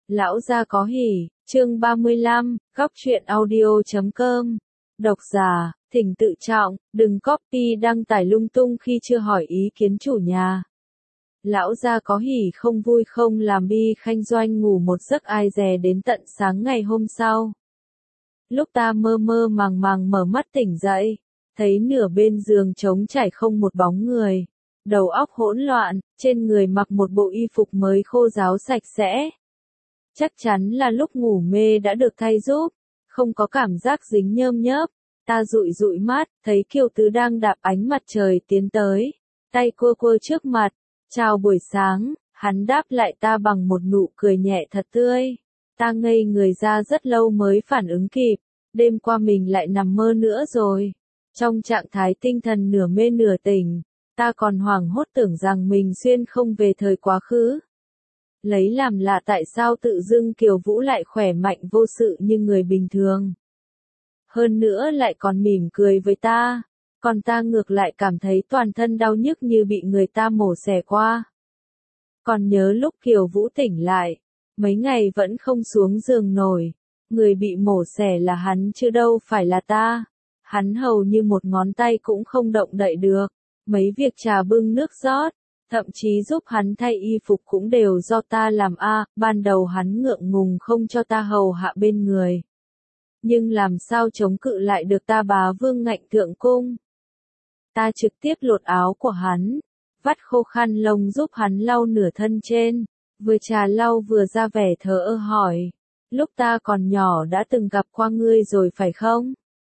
Lão gia có hỉ, chương 35, góc truyện audio.com. Độc giả, thỉnh tự trọng, đừng copy đăng tải lung tung khi chưa hỏi ý kiến chủ nhà. Lão gia có hỉ không vui không làm Bi Khanh Doanh ngủ một giấc ai dè đến tận sáng ngày hôm sau. Lúc ta mơ mơ màng màng mở mắt tỉnh dậy, thấy nửa bên giường trống trải không một bóng người. Đầu óc hỗn loạn, trên người mặc một bộ y phục mới khô ráo sạch sẽ. Chắc chắn là lúc ngủ mê đã được thay giúp, không có cảm giác dính nhơm nhớp. Ta dụi dụi mắt, thấy Kiều Tứ đang đạp ánh mặt trời tiến tới, tay quơ quơ trước mặt. Chào buổi sáng, hắn đáp lại ta bằng một nụ cười nhẹ thật tươi. Ta ngây người ra rất lâu mới phản ứng kịp, đêm qua mình lại nằm mơ nữa rồi. Trong trạng thái tinh thần nửa mê nửa tỉnh, ta còn hoảng hốt tưởng rằng mình xuyên không về thời quá khứ. Lấy làm lạ tại sao tự dưng Kiều Vũ lại khỏe mạnh vô sự như người bình thường. Hơn nữa lại còn mỉm cười với ta, còn ta ngược lại cảm thấy toàn thân đau nhức như bị người ta mổ xẻ qua. Còn nhớ lúc Kiều Vũ tỉnh lại, mấy ngày vẫn không xuống giường nổi, người bị mổ xẻ là hắn chứ đâu phải là ta. Hắn hầu như một ngón tay cũng không động đậy được, mấy việc trà bưng nước rót, thậm chí giúp hắn thay y phục cũng đều do ta làm ban đầu hắn ngượng ngùng không cho ta hầu hạ bên người. Nhưng làm sao chống cự lại được ta bá vương ngạnh thượng cung. Ta trực tiếp lột áo của hắn, vắt khô khăn lông giúp hắn lau nửa thân trên, vừa trà lau vừa ra vẻ thờ ơ hỏi, lúc ta còn nhỏ đã từng gặp qua ngươi rồi phải không?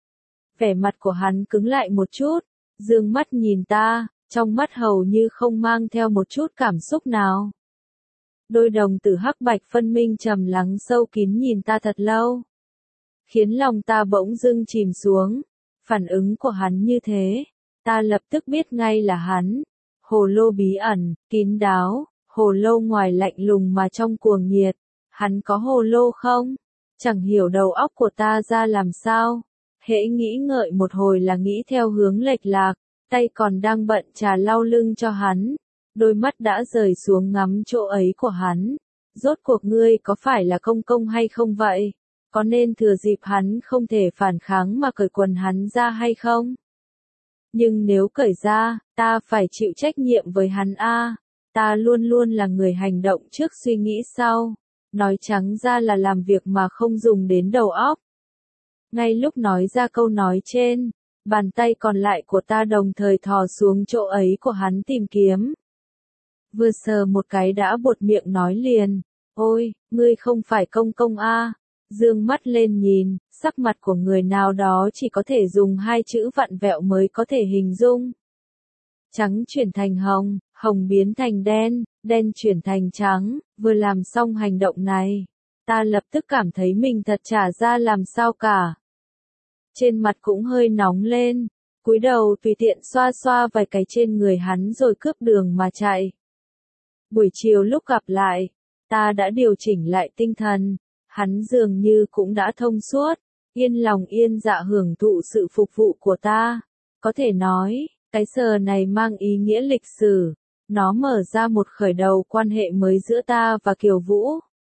Vẻ mặt của hắn cứng lại một chút, dương mắt nhìn ta, trong mắt hầu như không mang theo một chút cảm xúc nào. Đôi đồng tử hắc bạch phân minh trầm lắng sâu kín nhìn ta thật lâu, khiến lòng ta bỗng dưng chìm xuống. Phản ứng của hắn như thế, ta lập tức biết ngay là hắn. Hồ lô bí ẩn, kín đáo, hồ lô ngoài lạnh lùng mà trong cuồng nhiệt. Hắn có hồ lô không? Chẳng hiểu đầu óc của ta ra làm sao. Hễ nghĩ ngợi một hồi là nghĩ theo hướng lệch lạc, tay còn đang bận trà lau lưng cho hắn. Đôi mắt đã rời xuống ngắm chỗ ấy của hắn. Rốt cuộc ngươi có phải là công công hay không vậy? Có nên thừa dịp hắn không thể phản kháng mà cởi quần hắn ra hay không? Nhưng nếu cởi ra, ta phải chịu trách nhiệm với hắn ta luôn luôn là người hành động trước suy nghĩ sau. Nói trắng ra là làm việc mà không dùng đến đầu óc. Ngay lúc nói ra câu nói trên, bàn tay còn lại của ta đồng thời thò xuống chỗ ấy của hắn tìm kiếm. Vừa sờ một cái đã buột miệng nói liền, ôi, ngươi không phải công công Dương mắt lên nhìn, sắc mặt của người nào đó chỉ có thể dùng hai chữ vặn vẹo mới có thể hình dung. Trắng chuyển thành hồng, hồng biến thành đen, đen chuyển thành trắng. Vừa làm xong hành động này, ta lập tức cảm thấy mình thật chả ra làm sao cả. Trên mặt cũng hơi nóng lên, cúi đầu tùy tiện xoa xoa vài cái trên người hắn rồi cướp đường mà chạy. Buổi chiều lúc gặp lại, ta đã điều chỉnh lại tinh thần. Hắn dường như cũng đã thông suốt, yên lòng yên dạ hưởng thụ sự phục vụ của ta. Có thể nói, cái sờ này mang ý nghĩa lịch sử, nó mở ra một khởi đầu quan hệ mới giữa ta và Kiều Vũ.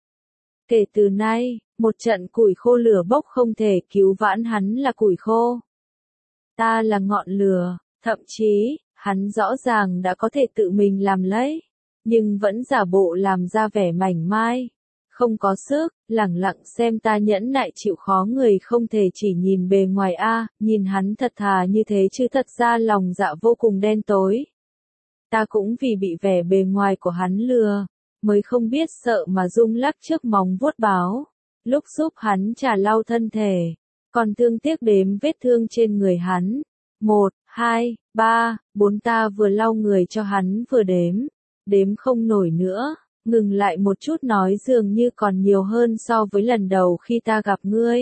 Kể từ nay, một trận củi khô lửa bốc không thể cứu vãn hắn là củi khô. Ta là ngọn lửa, thậm chí, hắn rõ ràng đã có thể tự mình làm lấy, nhưng vẫn giả bộ làm ra vẻ mảnh mai. Không có sức, lẳng lặng xem ta nhẫn nại chịu khó người không thể chỉ nhìn bề ngoài nhìn hắn thật thà như thế chứ thật ra lòng dạ vô cùng đen tối. Ta cũng vì bị vẻ bề ngoài của hắn lừa, mới không biết sợ mà rung lắc trước móng vuốt báo. Lúc giúp hắn trà lau thân thể, còn thương tiếc đếm vết thương trên người hắn. 1, 2, 3, 4 ta vừa lau người cho hắn vừa đếm không nổi nữa. Ngừng lại một chút nói dường như còn nhiều hơn so với lần đầu khi ta gặp ngươi.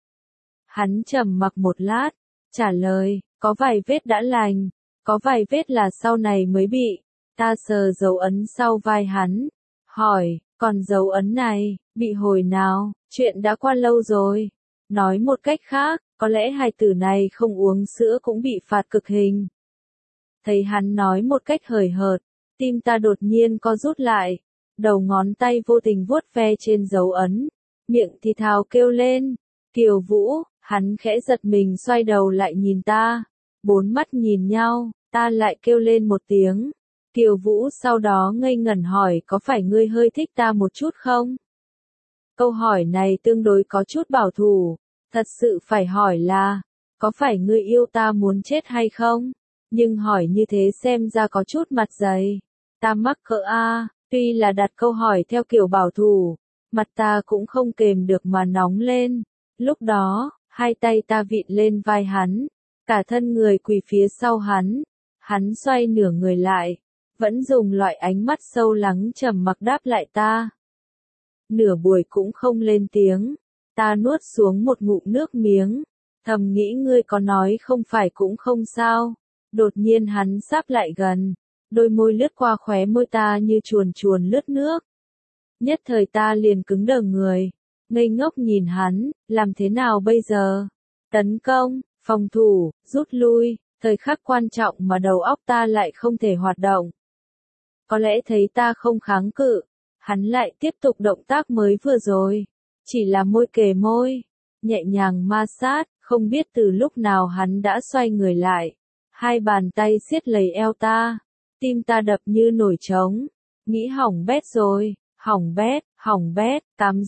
Hắn trầm mặc một lát, trả lời, có vài vết đã lành, có vài vết là sau này mới bị. Ta sờ dấu ấn sau vai hắn, hỏi, còn dấu ấn này, bị hồi nào, chuyện đã qua lâu rồi. Nói một cách khác, có lẽ hài tử này không uống sữa cũng bị phạt cực hình. Thấy hắn nói một cách hời hợt, tim ta đột nhiên co rút lại. đầu ngón tay vô tình vuốt ve trên dấu ấn, miệng thì thào kêu lên, Kiều Vũ, hắn khẽ giật mình xoay đầu lại nhìn ta, bốn mắt nhìn nhau, ta lại kêu lên một tiếng, Kiều Vũ sau đó ngây ngẩn hỏi có phải ngươi hơi thích ta một chút không? Câu hỏi này tương đối có chút bảo thủ, thật sự phải hỏi là, có phải ngươi yêu ta muốn chết hay không? Nhưng hỏi như thế xem ra có chút mặt dày, ta mắc cỡ a, tuy là đặt câu hỏi theo kiểu bảo thủ, mặt ta cũng không kềm được mà nóng lên, lúc đó, hai tay ta vịn lên vai hắn, cả thân người quỳ phía sau hắn xoay nửa người lại, vẫn dùng loại ánh mắt sâu lắng trầm mặc đáp lại ta. Nửa buổi cũng không lên tiếng, ta nuốt xuống một ngụm nước miếng, thầm nghĩ ngươi có nói không phải cũng không sao, đột nhiên hắn sáp lại gần, đôi môi lướt qua khóe môi ta như chuồn chuồn lướt nước. Nhất thời ta liền cứng đờ người, ngây ngốc nhìn hắn, làm thế nào bây giờ? Tấn công, phòng thủ, rút lui, thời khắc quan trọng mà đầu óc ta lại không thể hoạt động. Có lẽ thấy ta không kháng cự, hắn lại tiếp tục động tác mới vừa rồi, chỉ là môi kề môi, nhẹ nhàng ma sát, không biết từ lúc nào hắn đã xoay người lại, hai bàn tay siết lấy eo ta, tim ta đập như nổi trống, nghĩ hỏng bét rồi, hỏng bét,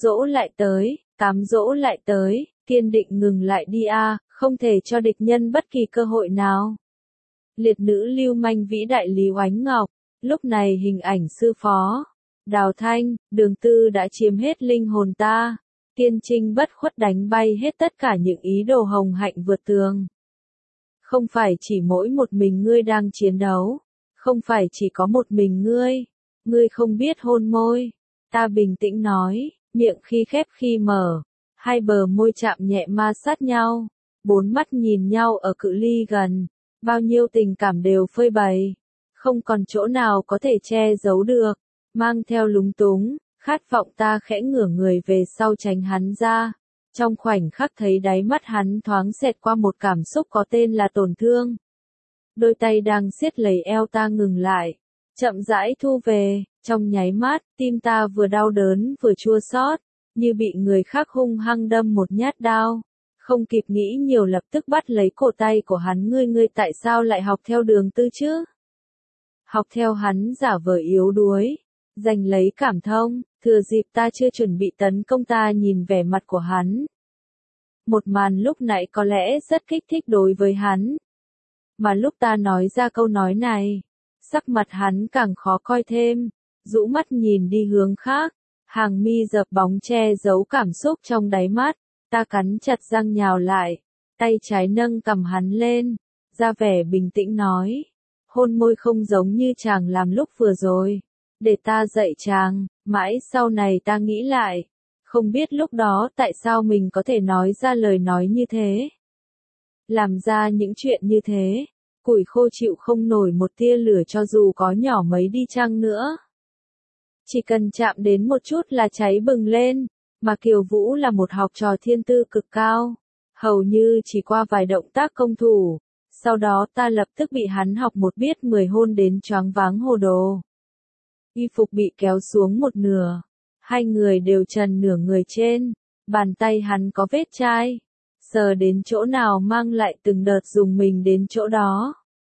cám dỗ lại tới, kiên định ngừng lại đi a, không thể cho địch nhân bất kỳ cơ hội nào. Liệt nữ lưu manh vĩ đại Lý Oánh Ngọc, lúc này hình ảnh sư phó, Đào Thanh, Đường Tư đã chiếm hết linh hồn ta, kiên trinh bất khuất đánh bay hết tất cả những ý đồ hồng hạnh vượt tường. Không phải chỉ mỗi một mình ngươi đang chiến đấu, không phải chỉ có một mình ngươi không biết hôn môi, ta bình tĩnh nói, miệng khi khép khi mở, hai bờ môi chạm nhẹ ma sát nhau, bốn mắt nhìn nhau ở cự ly gần, bao nhiêu tình cảm đều phơi bày, không còn chỗ nào có thể che giấu được, mang theo lúng túng, khát vọng ta khẽ ngửa người về sau tránh hắn ra, trong khoảnh khắc thấy đáy mắt hắn thoáng xẹt qua một cảm xúc có tên là tổn thương. Đôi tay đang siết lấy eo ta ngừng lại, chậm rãi thu về, trong nháy mắt, tim ta vừa đau đớn vừa chua xót, như bị người khác hung hăng đâm một nhát đao. Không kịp nghĩ nhiều lập tức bắt lấy cổ tay của hắn, ngươi tại sao lại học theo Đường Tư chứ? Học theo hắn giả vờ yếu đuối, giành lấy cảm thông, thừa dịp ta chưa chuẩn bị tấn công ta nhìn vẻ mặt của hắn. Một màn lúc nãy có lẽ rất kích thích đối với hắn. Mà lúc ta nói ra câu nói này, sắc mặt hắn càng khó coi thêm, rũ mắt nhìn đi hướng khác, hàng mi dập bóng che giấu cảm xúc trong đáy mắt, ta cắn chặt răng nhào lại, tay trái nâng cầm hắn lên, ra vẻ bình tĩnh nói, hôn môi không giống như chàng làm lúc vừa rồi, để ta dạy chàng, mãi sau này ta nghĩ lại, không biết lúc đó tại sao mình có thể nói ra lời nói như thế. Làm ra những chuyện như thế, củi khô chịu không nổi một tia lửa cho dù có nhỏ mấy đi chăng nữa. Chỉ cần chạm đến một chút là cháy bừng lên, mà Kiều Vũ là một học trò thiên tư cực cao, hầu như chỉ qua vài động tác công thủ, sau đó ta lập tức bị hắn học một biết 10 hôn đến choáng váng hồ đồ. Y phục bị kéo xuống một nửa, hai người đều trần nửa người trên, bàn tay hắn có vết chai, sờ đến chỗ nào mang lại từng đợt dùng mình đến chỗ đó.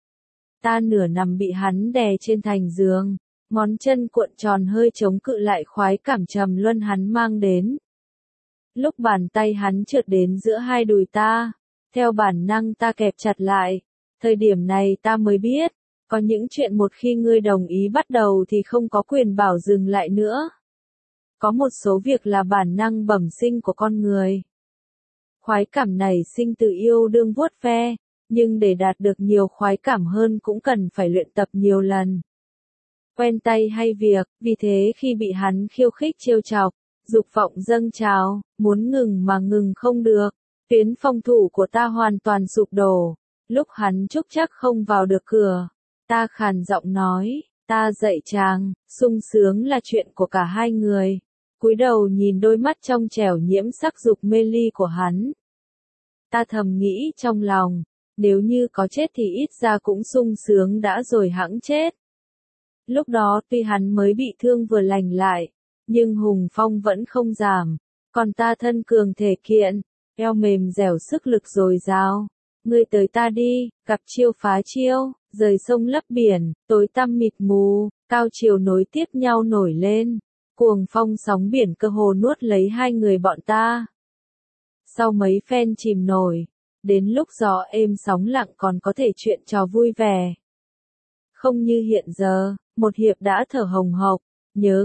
Ta nửa nằm bị hắn đè trên thành giường, ngón chân cuộn tròn hơi chống cự lại khoái cảm trầm luân hắn mang đến. Lúc bàn tay hắn trượt đến giữa hai đùi ta, theo bản năng ta kẹp chặt lại, thời điểm này ta mới biết, có những chuyện một khi ngươi đồng ý bắt đầu thì không có quyền bảo dừng lại nữa. Có một số việc là bản năng bẩm sinh của con người. Khoái cảm nảy sinh từ yêu đương vuốt ve, nhưng để đạt được nhiều khoái cảm hơn cũng cần phải luyện tập nhiều lần. Quen tay hay việc, vì thế khi bị hắn khiêu khích trêu chọc, dục vọng dâng trào, muốn ngừng mà ngừng không được, tuyến phòng thủ của ta hoàn toàn sụp đổ, lúc hắn trúc chắc không vào được cửa, ta khàn giọng nói, ta dạy chàng, sung sướng là chuyện của cả hai người, cúi đầu nhìn đôi mắt trong trẻo nhiễm sắc dục mê ly của hắn. Ta thầm nghĩ trong lòng, nếu như có chết thì ít ra cũng sung sướng đã rồi hẵng chết. Lúc đó tuy hắn mới bị thương vừa lành lại, nhưng hùng phong vẫn không giảm, còn ta thân cường thể kiện, eo mềm dẻo sức lực dồi dào. Ngươi tới ta đi, gặp chiêu phá chiêu, rời sông lấp biển, tối tăm mịt mù, cao chiều nối tiếp nhau nổi lên, cuồng phong sóng biển cơ hồ nuốt lấy hai người bọn ta. Sau mấy phen chìm nổi, đến lúc gió êm sóng lặng còn có thể chuyện trò vui vẻ. Không như hiện giờ, một hiệp đã thở hồng hộc, nhớ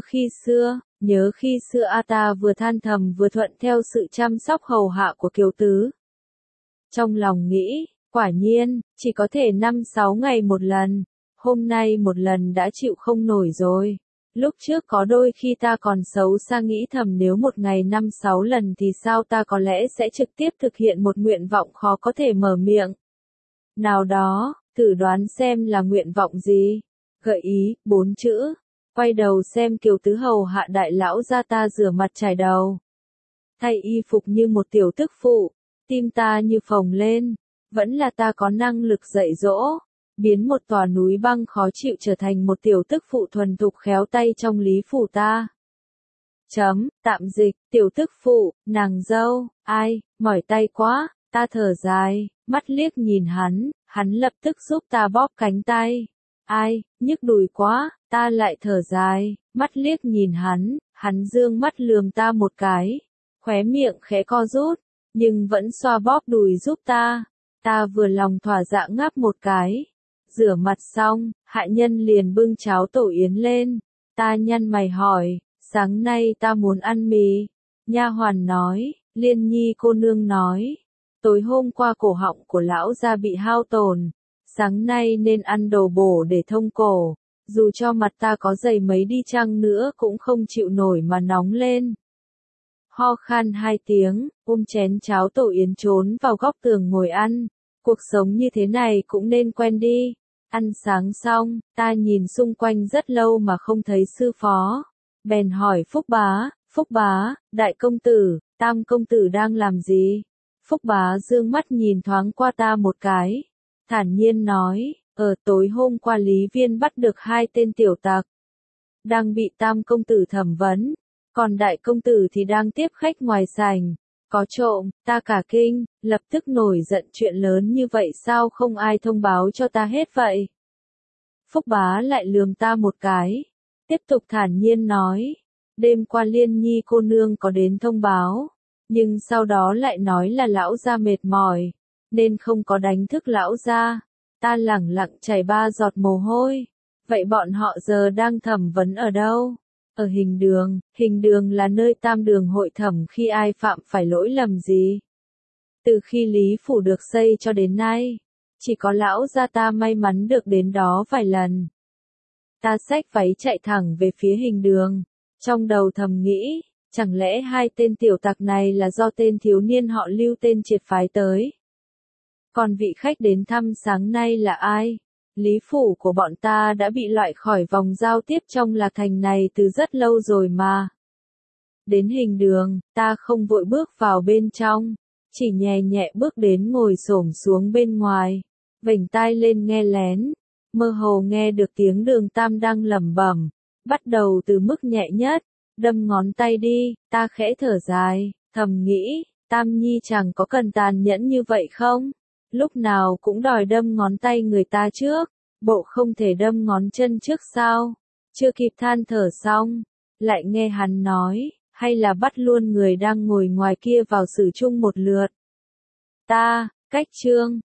khi xưa a ta vừa than thầm vừa thuận theo sự chăm sóc hầu hạ của Kiều Tứ. Trong lòng nghĩ, quả nhiên, chỉ có thể 5-6 ngày một lần, hôm nay một lần đã chịu không nổi rồi. Lúc trước có đôi khi ta còn xấu xa nghĩ thầm nếu một ngày 5-6 lần thì sao ta có lẽ sẽ trực tiếp thực hiện một nguyện vọng khó có thể mở miệng. Nào đó, thử đoán xem là nguyện vọng gì. Gợi ý, 4 chữ. Quay đầu xem Kiều Tứ hầu hạ đại lão gia ta rửa mặt chải đầu. Thay y phục như một tiểu tức phụ, tim ta như phồng lên. Vẫn là ta có năng lực dạy dỗ, biến một tòa núi băng khó chịu trở thành một tiểu tức phụ thuần thục khéo tay trong lý phủ ta. Tạm dịch, tiểu tức phụ, nàng dâu, ai, mỏi tay quá, ta thở dài, mắt liếc nhìn hắn lập tức giúp ta bóp cánh tay. Ai, nhức đùi quá, ta lại thở dài, mắt liếc nhìn hắn dương mắt lườm ta một cái, khóe miệng khẽ co rút, nhưng vẫn xoa bóp đùi giúp ta. Ta vừa lòng thỏa dạ ngáp một cái. Rửa mặt xong, hạ nhân liền bưng cháo tổ yến lên. Ta nhăn mày hỏi, sáng nay ta muốn ăn mì. Nha hoàn nói, Liên Nhi cô nương nói, tối hôm qua cổ họng của lão gia bị hao tổn, sáng nay nên ăn đồ bổ để thông cổ. Dù cho mặt ta có dày mấy đi chăng nữa cũng không chịu nổi mà nóng lên. Ho khan 2 tiếng, ôm chén cháo tổ yến trốn vào góc tường ngồi ăn. Cuộc sống như thế này cũng nên quen đi. Ăn sáng xong, ta nhìn xung quanh rất lâu mà không thấy sư phó. Bèn hỏi Phúc bá, đại công tử, tam công tử đang làm gì? Phúc bá dương mắt nhìn thoáng qua ta một cái. Thản nhiên nói, tối hôm qua Lý Viên bắt được 2 tên tiểu tặc. Đang bị tam công tử thẩm vấn. Còn đại công tử thì đang tiếp khách ngoài sảnh. Có trộm, ta cả kinh, lập tức nổi giận chuyện lớn như vậy sao không ai thông báo cho ta hết vậy. Phúc bá lại lườm ta một cái, tiếp tục thản nhiên nói, đêm qua Liên Nhi cô nương có đến thông báo, nhưng sau đó lại nói là lão gia mệt mỏi, nên không có đánh thức lão gia. Ta lẳng lặng chảy 3 giọt mồ hôi, vậy bọn họ giờ đang thẩm vấn ở đâu? Ở hình đường là nơi tam đường hội thẩm khi ai phạm phải lỗi lầm gì. Từ khi Lý Phủ được xây cho đến nay, chỉ có lão gia ta may mắn được đến đó vài lần. Ta xách váy chạy thẳng về phía hình đường, trong đầu thầm nghĩ, chẳng lẽ 2 tên tiểu tặc này là do tên thiếu niên họ Lưu tên triệt phái tới. Còn vị khách đến thăm sáng nay là ai? Lý phủ của bọn ta đã bị loại khỏi vòng giao tiếp trong Lạc Thành này từ rất lâu rồi mà. Đến hình đường, ta không vội bước vào bên trong, chỉ nhẹ nhẹ bước đến ngồi xổm xuống bên ngoài, vểnh tai lên nghe lén, mơ hồ nghe được tiếng Đường Tam đang lẩm bẩm, bắt đầu từ mức nhẹ nhất, đâm ngón tay đi, ta khẽ thở dài, thầm nghĩ, Tam Nhi chẳng có cần tàn nhẫn như vậy không? Lúc nào cũng đòi đâm ngón tay người ta trước, bộ không thể đâm ngón chân trước sao? Chưa kịp than thở xong, lại nghe hắn nói, hay là bắt luôn người đang ngồi ngoài kia vào xử chung một lượt. Cách chương